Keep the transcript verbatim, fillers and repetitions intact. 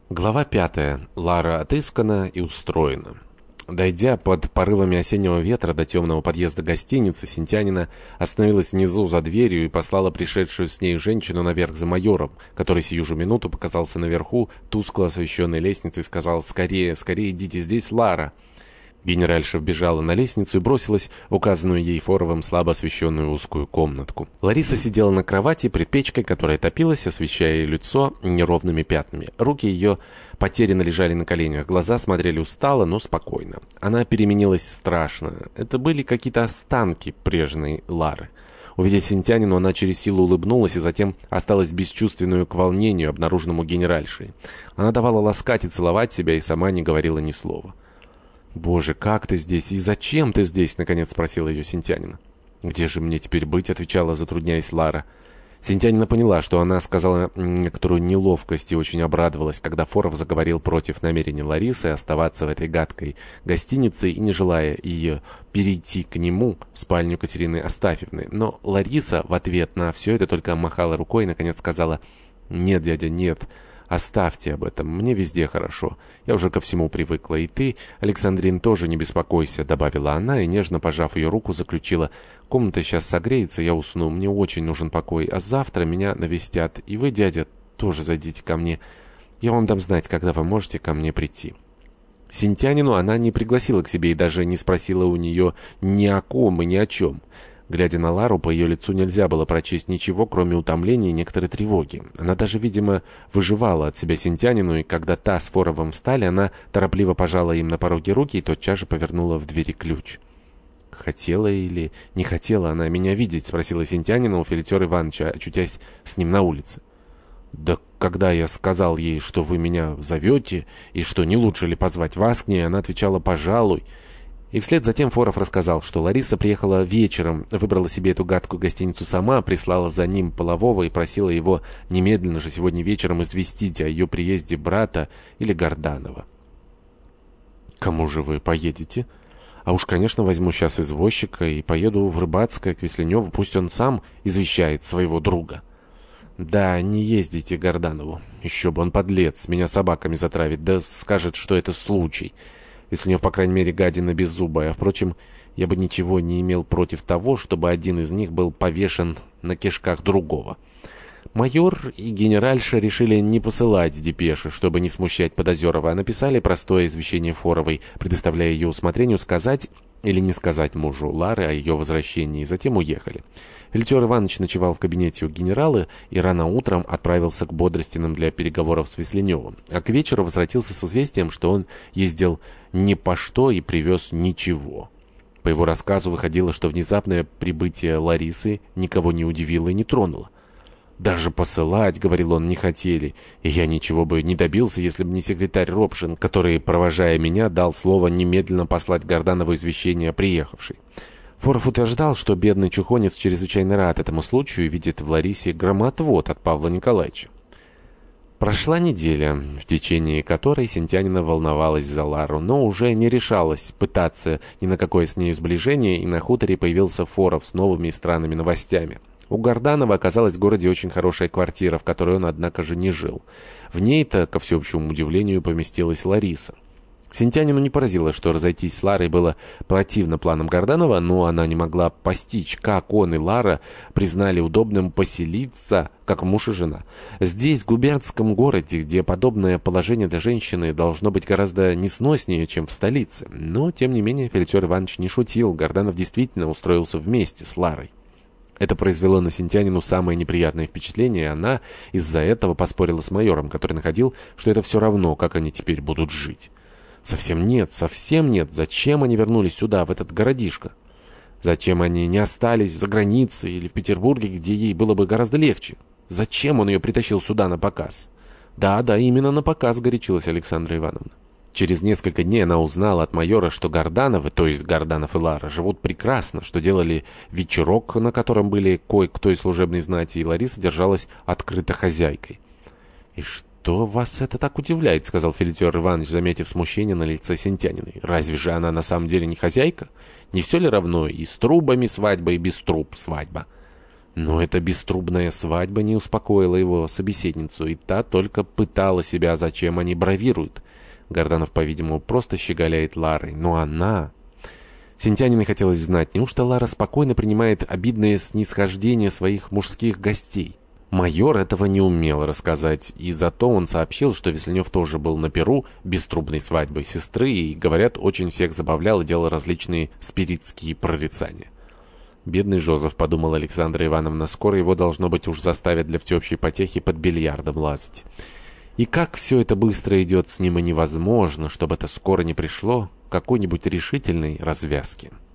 Глава пятая. Лара отыскана и устроена. Дойдя под порывами осеннего ветра до темного подъезда гостиницы, Синтянина остановилась внизу за дверью и послала пришедшую с ней женщину наверх за майором, который сию же минуту показался наверху, тускло освещенной лестницы, и сказал: «Скорее, скорее идите, здесь Лара». Генеральша вбежала на лестницу и бросилась в указанную ей Форовым слабо освещенную узкую комнатку. Лариса сидела на кровати пред печкой, которая топилась, освещая ее лицо неровными пятнами. Руки ее потерянно лежали на коленях, глаза смотрели устало, но спокойно. Она переменилась страшно. Это были какие-то останки прежней Лары. Увидев Синтянину, она через силу улыбнулась и затем осталась бесчувственную к волнению, обнаруженному генеральшей. Она давала ласкать и целовать себя и сама не говорила ни слова. «Боже, как ты здесь? И зачем ты здесь?» — наконец спросила ее Синтянина. «Где же мне теперь быть?» — отвечала, затрудняясь Лара. Синтянина поняла, что она сказала некоторую неловкость и очень обрадовалась, когда Форов заговорил против намерения Ларисы оставаться в этой гадкой гостинице и не желая ее перейти к нему в спальню Катерины Астафьевны. Но Лариса в ответ на все это только махала рукой и наконец сказала: «Нет, дядя, нет. Оставьте об этом, мне везде хорошо. Я уже ко всему привыкла. И ты, Александрин, тоже не беспокойся», — добавила она и, нежно пожав ее руку, заключила: «Комната сейчас согреется, я усну. Мне очень нужен покой. А завтра меня навестят. И вы, дядя, тоже зайдите ко мне. Я вам дам знать, когда вы можете ко мне прийти». Синтянину она не пригласила к себе и даже не спросила у нее ни о ком и ни о чем. Глядя на Лару, по ее лицу нельзя было прочесть ничего, кроме утомления и некоторой тревоги. Она даже, видимо, выживала от себя Синтянину, и когда та с Форовым встали, она торопливо пожала им на пороге руки и тотчас же повернула в двери ключ. «Хотела или не хотела она меня видеть?» — спросила Синтянина у Филитера Ивановича, очутясь с ним на улице. «Да когда я сказал ей, что вы меня зовете, и что не лучше ли позвать вас к ней, она отвечала: «пожалуй». И вслед за тем Форов рассказал, что Лариса приехала вечером, выбрала себе эту гадкую гостиницу сама, прислала за ним Полового и просила его немедленно же сегодня вечером известить о ее приезде брата или Горданова. «Кому же вы поедете?» «А уж, конечно, возьму сейчас извозчика и поеду в Рыбацкое к Весленеву, пусть он сам извещает своего друга». «Да, не ездите к Горданову. Еще бы, он подлец, меня собаками затравит, да скажет, что это случай. Весленев, по крайней мере, гадина беззубая. Впрочем, я бы ничего не имел против того, чтобы один из них был повешен на кишках другого». Майор и генеральша решили не посылать депеши, чтобы не смущать Подозерова, а написали простое извещение Форовой, предоставляя ее усмотрению сказать или не сказать мужу Лары о ее возвращении, и затем уехали. Филитер Иванович ночевал в кабинете у генерала и рано утром отправился к Бодростиным для переговоров с Весленевым, а к вечеру возвратился с известием, что он ездил ни по что и привез ничего. По его рассказу выходило, что внезапное прибытие Ларисы никого не удивило и не тронуло. «Даже посылать, — говорил он, — не хотели, и я ничего бы не добился, если бы не секретарь Ропшин, который, провожая меня, дал слово немедленно послать Горданову извещение о приехавшей». Форов утверждал, что бедный чухонец чрезвычайно рад этому случаю и видит в Ларисе громотвод от Павла Николаевича. Прошла неделя, в течение которой Синтянина волновалась за Лару, но уже не решалась пытаться ни на какое с ней сближение, и на хуторе появился Форов с новыми и странными новостями. У Горданова оказалась в городе очень хорошая квартира, в которой он, однако же, не жил. В ней-то, ко всеобщему удивлению, поместилась Лариса. Синтянину не поразило, что разойтись с Ларой было противно планам Горданова, но она не могла постичь, как он и Лара признали удобным поселиться, как муж и жена. Здесь, в губернском городе, где подобное положение для женщины должно быть гораздо несноснее, чем в столице. Но, тем не менее, Филитер Иванович не шутил, Горданов действительно устроился вместе с Ларой. Это произвело на Синтянину самое неприятное впечатление, и она из-за этого поспорила с майором, который находил, что это все равно, как они теперь будут жить. «Совсем нет, совсем нет. Зачем они вернулись сюда, в этот городишко? Зачем они не остались за границей или в Петербурге, где ей было бы гораздо легче? Зачем он ее притащил сюда на показ?» «Да, да, именно на показ», — горячилась Александра Ивановна. Через несколько дней она узнала от майора, что Гордановы, то есть Горданов и Лара, живут прекрасно, что делали вечерок, на котором были кое-кто из служебной знати, и Лариса держалась открыто хозяйкой. «И что вас это так удивляет?» — сказал Филитер Иванович, заметив смущение на лице Синтяниной. «Разве же она на самом деле не хозяйка? Не все ли равно и с трубами свадьба, и без труб свадьба?» Но эта беструбная свадьба не успокоила его собеседницу, и та только пытала себя, зачем они бравируют. Горданов, по-видимому, просто щеголяет Ларой, но она... Синтяниной хотелось знать, неужто Лара спокойно принимает обидное снисхождение своих мужских гостей? Майор этого не умел рассказать, и зато он сообщил, что Весельнев тоже был на пиру беструбной свадьбы сестры, и, говорят, очень всех забавлял и делал различные спиритские прорицания. «Бедный Жозеф», — подумала Александра Ивановна, — «скоро его, должно быть, уж заставят для всеобщей потехи под бильярдом лазать». И как все это быстро идет с ним, и невозможно, чтобы это скоро не пришло к какой-нибудь решительной развязке.